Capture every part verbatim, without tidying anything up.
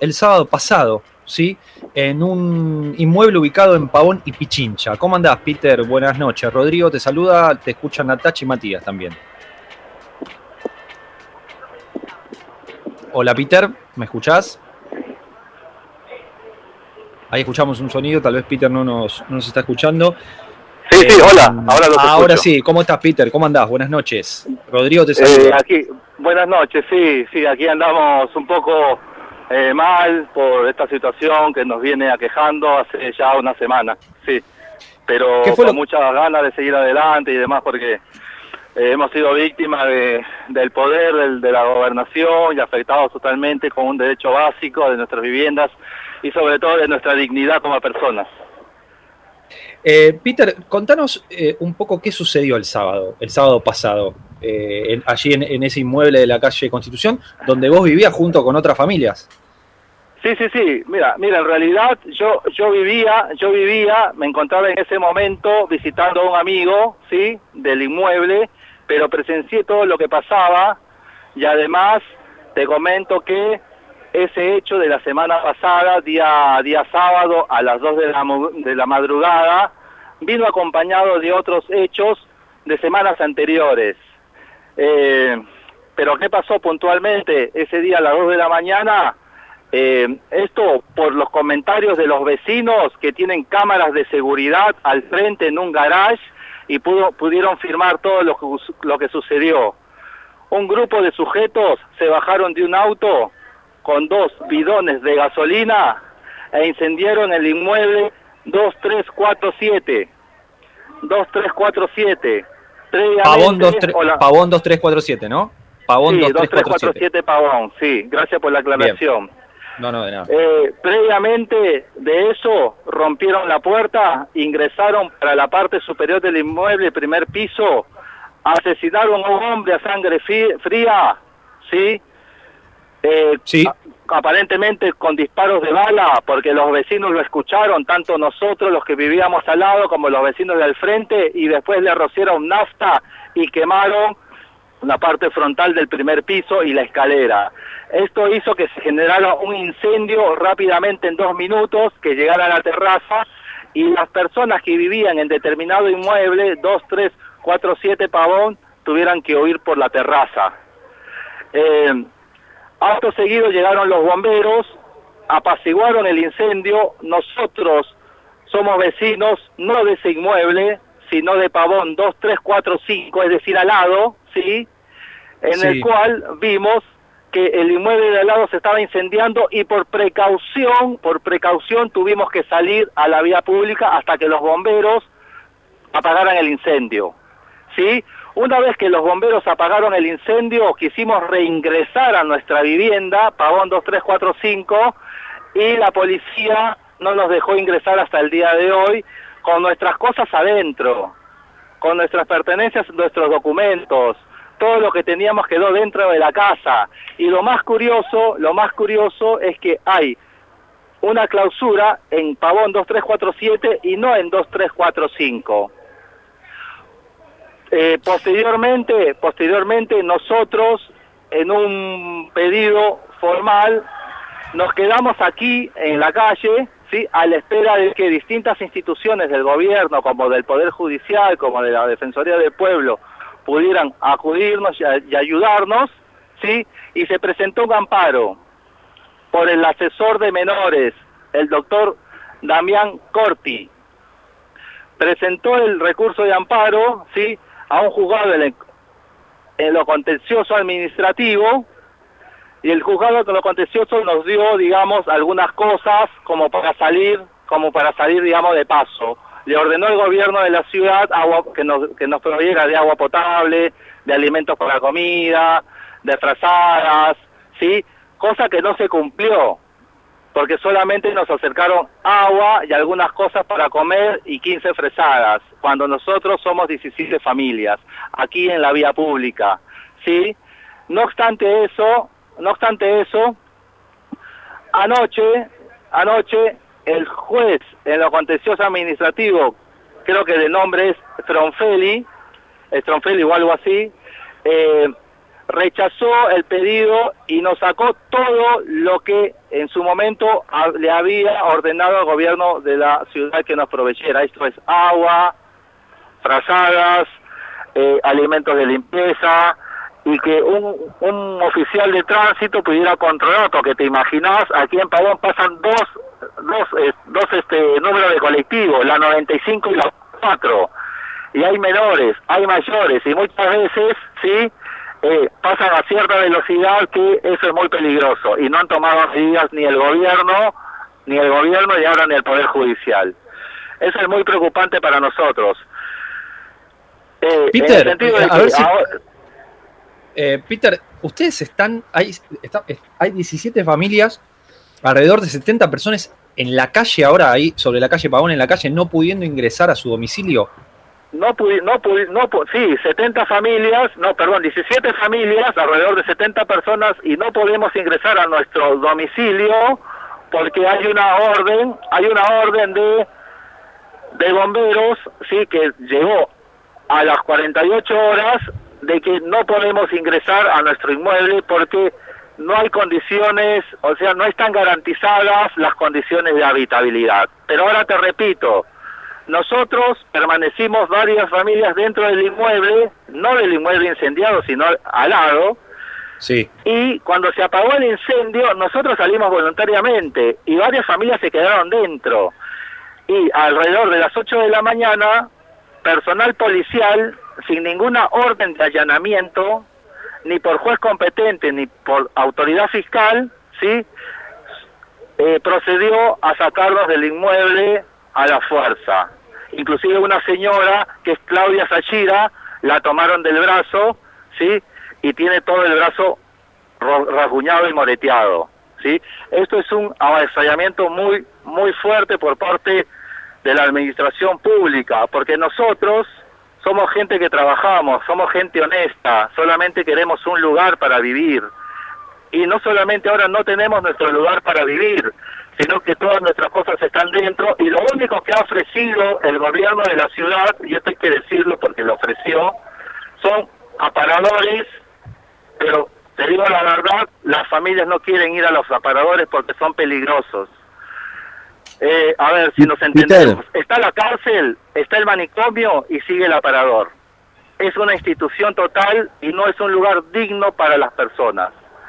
el sábado pasado, ¿sí? En un inmueble ubicado en Pavón y Pichincha. ¿Cómo andás, Peter? Buenas noches. Rodrigo te saluda, te escuchan Natacha y Matías también. Hola, Peter, ¿me escuchás? Ahí escuchamos un sonido, tal vez Peter no nos, no nos está escuchando. Sí, eh, sí, hola, ahora los Ahora escucho. sí, ¿cómo estás, Peter? ¿Cómo andás? Buenas noches. Rodrigo te saluda. Eh, aquí, buenas noches, sí, sí, aquí andamos un poco eh, mal por esta situación que nos viene aquejando hace ya una semana, sí, pero ¿Qué fue con lo... muchas ganas de seguir adelante y demás porque eh, hemos sido víctimas de, del poder del, de la gobernación y afectados totalmente con un derecho básico de nuestras viviendas y sobre todo de nuestra dignidad como personas. Eh, Peter, contanos eh, un poco qué sucedió el sábado, el sábado pasado, eh, en, allí en, en ese inmueble de la calle Constitución, donde vos vivías junto con otras familias. Sí, sí, sí, mira, mira, en realidad yo yo vivía, yo vivía, me encontraba en ese momento visitando a un amigo, ¿sí?, del inmueble, pero presencié todo lo que pasaba y además te comento que ese hecho de la semana pasada, día día sábado a las dos de la, de la madrugada, vino acompañado de otros hechos de semanas anteriores. Eh, pero ¿qué pasó puntualmente ese día a las dos de la mañana? Eh, esto por los comentarios de los vecinos que tienen cámaras de seguridad al frente en un garage y pudo, pudieron firmar todo lo que, lo que sucedió. Un grupo de sujetos se bajaron de un auto con dos bidones de gasolina e incendiaron el inmueble dos tres cuatro siete. dos tres cuatro siete. Pavón, Pavón dos tres cuatro siete, ¿no? Pavón sí, dos tres cuatro siete. Pavón, sí, gracias por la aclaración. Bien. No, no, de nada. Eh, previamente de eso, rompieron la puerta, ingresaron para la parte superior del inmueble, primer piso, asesinaron a un hombre a sangre fría, ¿sí? Eh, sí. A, aparentemente con disparos de bala, porque los vecinos lo escucharon, tanto nosotros, los que vivíamos al lado, como los vecinos del frente, y después le rociaron nafta y quemaron la parte frontal del primer piso y la escalera. Esto hizo que se generara un incendio rápidamente en dos minutos, que llegara a la terraza, y las personas que vivían en determinado inmueble, dos tres cuatro siete Pavón, tuvieran que huir por la terraza. Eh, acto seguido llegaron los bomberos, apaciguaron el incendio. Nosotros somos vecinos, no de ese inmueble, sino de Pavón dos tres cuatro cinco, es decir, al lado, ¿sí?, en sí. el cual vimos que el inmueble de al lado se estaba incendiando y por precaución, por precaución tuvimos que salir a la vía pública hasta que los bomberos apagaran el incendio, ¿sí? Una vez que los bomberos apagaron el incendio, quisimos reingresar a nuestra vivienda, Pavón dos tres cuatro cinco, y la policía no nos dejó ingresar hasta el día de hoy con nuestras cosas adentro, con nuestras pertenencias, nuestros documentos. Todo lo que teníamos quedó dentro de la casa. Y lo más curioso, lo más curioso es que hay una clausura en Pavón dos tres cuatro siete y no en dos tres cuatro cinco. Eh, posteriormente, posteriormente nosotros, en un pedido formal, nos quedamos aquí en la calle, ¿sí?, a la espera de que distintas instituciones del gobierno, como del Poder Judicial, como de la Defensoría del Pueblo, pudieran acudirnos y, a, y ayudarnos, ¿sí? Y se presentó un amparo por el asesor de menores, el doctor Damián Corti. Presentó el recurso de amparo, ¿sí?, a un juzgado en, el, en lo contencioso administrativo, y el juzgado de lo contencioso nos dio, digamos, algunas cosas como para salir, como para salir, digamos, de paso. Le ordenó el gobierno de la ciudad agua, que nos que nos proveyera de agua potable, de alimentos para comida, de frazadas, ¿sí? Cosa que no se cumplió, porque solamente nos acercaron agua y algunas cosas para comer y quince fresadas, cuando nosotros somos diecisiete familias, aquí en la vía pública, ¿sí? No obstante eso, no obstante eso, anoche, anoche, el juez en lo contencioso administrativo, creo que de nombre es Stronfelli, Stronfelli o algo así, eh, rechazó el pedido y nos sacó todo lo que en su momento a, le había ordenado al gobierno de la ciudad que nos proveyera. Esto es agua, frazadas, eh, alimentos de limpieza, y que un, un oficial de tránsito pudiera controlar, porque te imaginas, aquí en Pavón pasan dos, dos, eh, dos este, números de colectivos, la noventa y cinco y la cuatro, y hay menores, hay mayores, y muchas veces, sí, eh, pasan a cierta velocidad, que eso es muy peligroso, y no han tomado medidas ni el gobierno, ni el gobierno y ahora ni el Poder Judicial. Eso es muy preocupante para nosotros. Eh, Peter, en el sentido de a que ver si... ahora, Eh, Peter, ustedes están, hay, está, hay diecisiete familias, alrededor de setenta personas en la calle ahora, ahí sobre la calle Pavón, en la calle, no pudiendo ingresar a su domicilio. No pudi, no pudi, no pu, sí, setenta familias, no, perdón, diecisiete familias, alrededor de setenta personas, y no podemos ingresar a nuestro domicilio porque hay una orden, hay una orden de, de bomberos, sí, que llegó a las cuarenta y ocho horas, de que no podemos ingresar a nuestro inmueble porque no hay condiciones, o sea, no están garantizadas las condiciones de habitabilidad. Pero ahora te repito, nosotros permanecimos varias familias dentro del inmueble, no del inmueble incendiado, sino al lado. Sí. Y cuando se apagó el incendio, nosotros salimos voluntariamente y varias familias se quedaron dentro. Y alrededor de las ocho de la mañana, personal policial, sin ninguna orden de allanamiento, ni por juez competente, ni por autoridad fiscal, ¿sí? Eh, procedió a sacarnos del inmueble a la fuerza. Inclusive una señora, que es Claudia Sachira, la tomaron del brazo, ¿sí? Y tiene todo el brazo rasguñado y moreteado, ¿sí? Esto es un avasallamiento muy, muy fuerte por parte de la administración pública, porque nosotros somos gente que trabajamos, somos gente honesta, solamente queremos un lugar para vivir. Y no solamente ahora no tenemos nuestro lugar para vivir, sino que todas nuestras cosas están dentro, y lo único que ha ofrecido el gobierno de la ciudad, y esto hay que decirlo porque lo ofreció, son aparadores, pero te digo la verdad, las familias no quieren ir a los aparadores porque son peligrosos. Eh, a ver si nos entendemos. Está la cárcel, está el manicomio y sigue el aparador. Es una institución total y no es un lugar digno para las personas.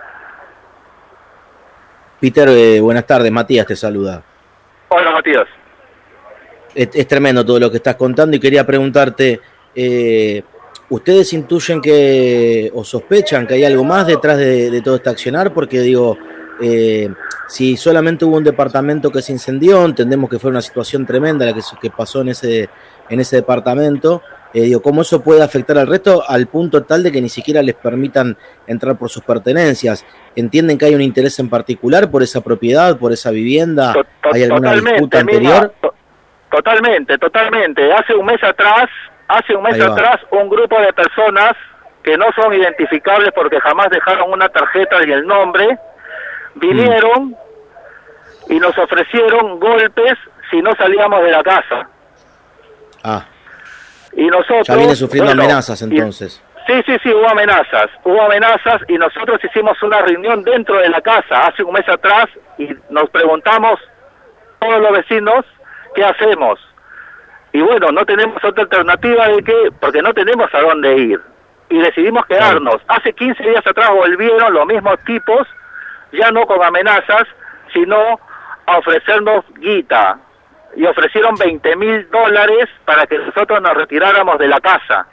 Peter, eh, buenas tardes, Matías te saluda. Hola, Matías. Es, es tremendo todo lo que estás contando y quería preguntarte, eh, ¿ustedes intuyen que o sospechan que hay algo más detrás de, de todo este accionar? Porque digo, eh, si solamente hubo un departamento que se incendió, entendemos que fue una situación tremenda la que, que pasó en ese, en ese departamento. Eh, digo, ¿cómo eso puede afectar al resto al punto tal de que ni siquiera les permitan entrar por sus pertenencias? ¿Entienden que hay un interés en particular por esa propiedad, por esa vivienda? To- to- ¿Hay alguna disputa anterior? Mira, to- totalmente, totalmente. Hace un mes atrás, hace un mes atrás, un grupo de personas que no son identificables porque jamás dejaron una tarjeta y el nombre, vinieron mm. y nos ofrecieron golpes si no salíamos de la casa. Ah. Y nosotros... Ya viene sufriendo bueno, amenazas entonces. Y, sí, sí, sí, hubo amenazas. Hubo amenazas y nosotros hicimos una reunión dentro de la casa hace un mes atrás y nos preguntamos, todos los vecinos, ¿qué hacemos? Y bueno, no tenemos otra alternativa de que, porque no tenemos a dónde ir. Y decidimos quedarnos. Claro. Hace quince días atrás volvieron los mismos tipos, ya no con amenazas, sino a ofrecernos guita. Y ofrecieron veinte mil dólares para que nosotros nos retiráramos de la casa.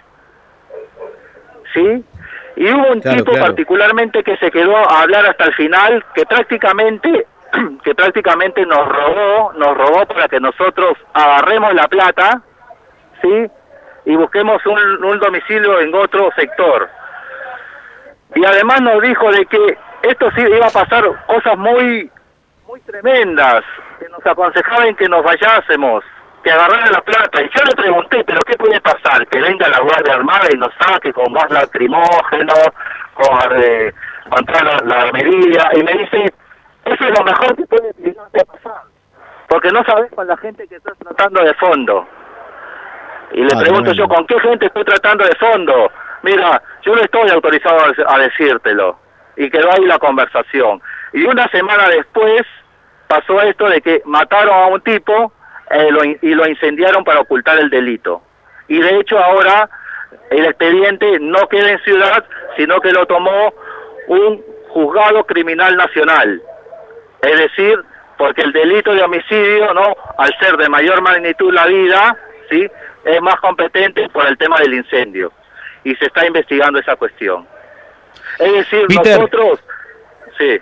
¿Sí? Y hubo un claro, tipo claro. particularmente que se quedó a hablar hasta el final, que prácticamente que prácticamente nos robó, nos robó para que nosotros agarremos la plata, ¿sí? Y busquemos un, un domicilio en otro sector. Y además nos dijo de que esto sí iba a pasar cosas muy muy tremendas, que nos aconsejaban que nos vayásemos, que agarraran la plata. Y yo le pregunté, ¿pero qué puede pasar? Que venga la Guardia Armada y nos saque con gas lacrimógeno, con, eh, con toda la, la armería. Y me dice, eso es lo mejor que puede pasar, porque no sabes con la gente que estás tratando de fondo. Y le ah, pregunto yo, ¿con qué gente estoy tratando de fondo? Mira, yo no estoy autorizado a decírtelo, y quedó ahí la conversación. Y una semana después pasó esto de que mataron a un tipo eh, lo, y lo incendiaron para ocultar el delito. Y de hecho ahora el expediente no queda en Ciudad, sino que lo tomó un juzgado criminal nacional. Es decir, porque el delito de homicidio, no, al ser de mayor magnitud la vida, sí, es más competente por el tema del incendio. Y se está investigando esa cuestión. Es decir, Peter, nosotros... Sí.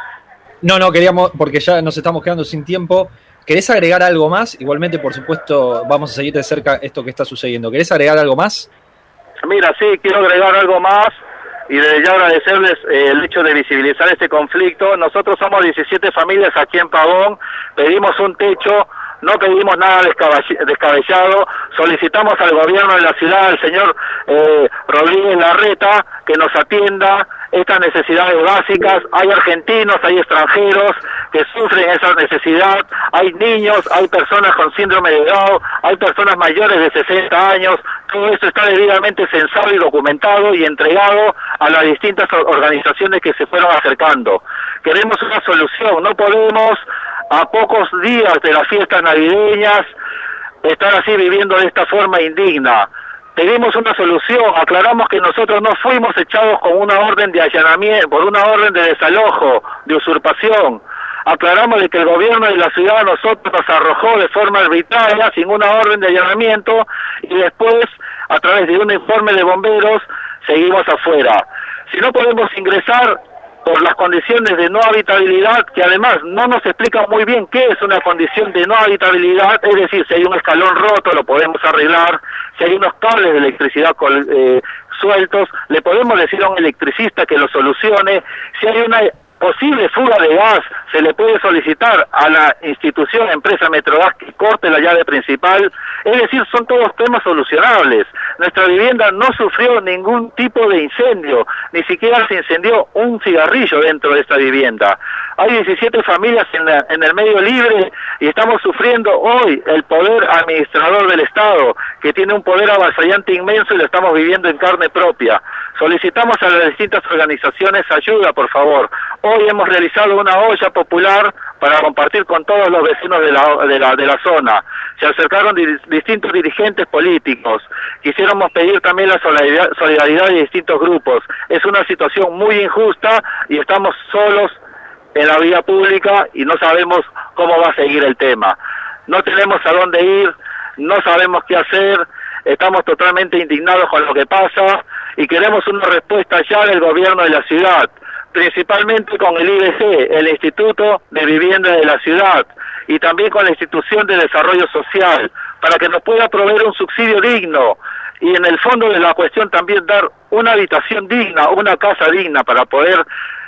No, no, queríamos, porque ya nos estamos quedando sin tiempo. ¿Querés agregar algo más? Igualmente, por supuesto, vamos a seguir de cerca esto que está sucediendo. ¿Querés agregar algo más? Mira, sí, quiero agregar algo más y desde ya agradecerles eh, el hecho de visibilizar este conflicto. Nosotros somos diecisiete familias aquí en Pavón, pedimos un techo, no pedimos nada descabellado, solicitamos al gobierno de la ciudad, al señor eh, Rodríguez Larreta, que nos atienda estas necesidades básicas. Hay argentinos, hay extranjeros que sufren esa necesidad, hay niños, hay personas con síndrome de Down, hay personas mayores de sesenta años, todo eso está debidamente censado y documentado y entregado a las distintas organizaciones que se fueron acercando. Queremos una solución, no podemos a pocos días de las fiestas navideñas estar así viviendo de esta forma indigna. Pedimos una solución, aclaramos que nosotros no fuimos echados con una orden de allanamiento, por una orden de desalojo, de usurpación. Aclaramos de que el gobierno de la ciudad a nosotros nos arrojó de forma arbitraria, sin una orden de allanamiento, y después, a través de un informe de bomberos, seguimos afuera. Si no podemos ingresar por las condiciones de no habitabilidad, que además no nos explican muy bien qué es una condición de no habitabilidad, es decir, si hay un escalón roto lo podemos arreglar, si hay unos cables de electricidad eh, sueltos, le podemos decir a un electricista que lo solucione, si hay una posible fuga de gas, se le puede solicitar a la institución, empresa Metrogas, que corte la llave principal. Es decir, son todos temas solucionables. Nuestra vivienda no sufrió ningún tipo de incendio, ni siquiera se incendió un cigarrillo dentro de esta vivienda. Hay diecisiete familias en, la, en el medio libre y estamos sufriendo hoy el poder administrador del Estado, que tiene un poder avasallante inmenso y lo estamos viviendo en carne propia. Solicitamos a las distintas organizaciones ayuda, por favor. Hoy hemos realizado una olla popular para compartir con todos los vecinos de la, de la, de la zona. Se acercaron di, distintos dirigentes políticos. Quisiéramos pedir también la solidaridad, solidaridad de distintos grupos. Es una situación muy injusta y estamos solos en la vía pública y no sabemos cómo va a seguir el tema. No tenemos a dónde ir, no sabemos qué hacer, estamos totalmente indignados con lo que pasa y queremos una respuesta ya del gobierno de la ciudad, principalmente con el I B C, el Instituto de Vivienda de la Ciudad, y también con la Institución de Desarrollo Social, para que nos pueda proveer un subsidio digno, y en el fondo de la cuestión también dar una habitación digna, una casa digna para poder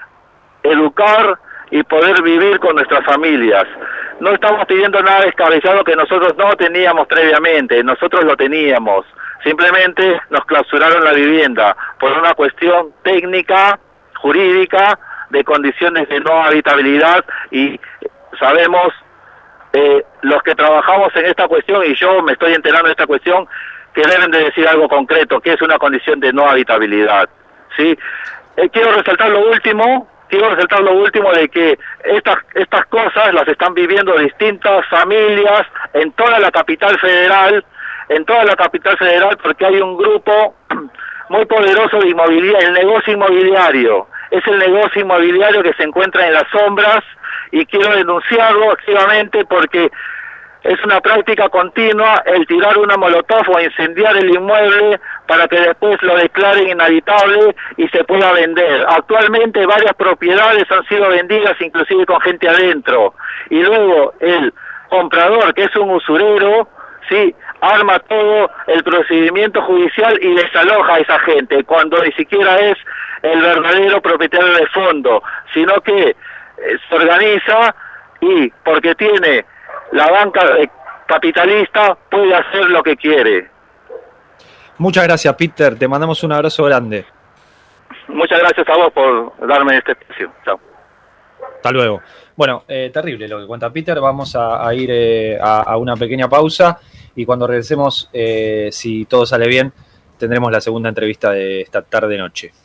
educar y poder vivir con nuestras familias. No estamos pidiendo nada descabellado que nosotros no teníamos previamente, nosotros lo teníamos, simplemente nos clausuraron la vivienda por una cuestión técnica, jurídica, de condiciones de no habitabilidad, y sabemos, eh, los que trabajamos en esta cuestión, y yo me estoy enterando de esta cuestión, que deben de decir algo concreto, que es una condición de no habitabilidad, ¿sí? Eh, quiero resaltar lo último, quiero resaltar lo último de que estas, estas cosas las están viviendo distintas familias en toda la capital federal, en toda la capital federal, porque hay un grupo muy poderoso de inmobiliario, el negocio inmobiliario, es el negocio inmobiliario que se encuentra en las sombras, y quiero denunciarlo activamente porque es una práctica continua el tirar una molotov o incendiar el inmueble para que después lo declaren inhabitable y se pueda vender. Actualmente varias propiedades han sido vendidas inclusive con gente adentro, y luego el comprador, que es un usurero, sí, arma todo el procedimiento judicial y desaloja a esa gente, cuando ni siquiera es el verdadero propietario de fondo, sino que eh, se organiza y porque tiene la banca capitalista puede hacer lo que quiere. Muchas gracias, Peter, te mandamos un abrazo grande. Muchas gracias a vos por darme este espacio. Chao. Hasta luego. Bueno, eh, terrible lo que cuenta Peter, vamos a, a ir eh, a, a una pequeña pausa y cuando regresemos, eh, si todo sale bien, tendremos la segunda entrevista de esta tarde-noche.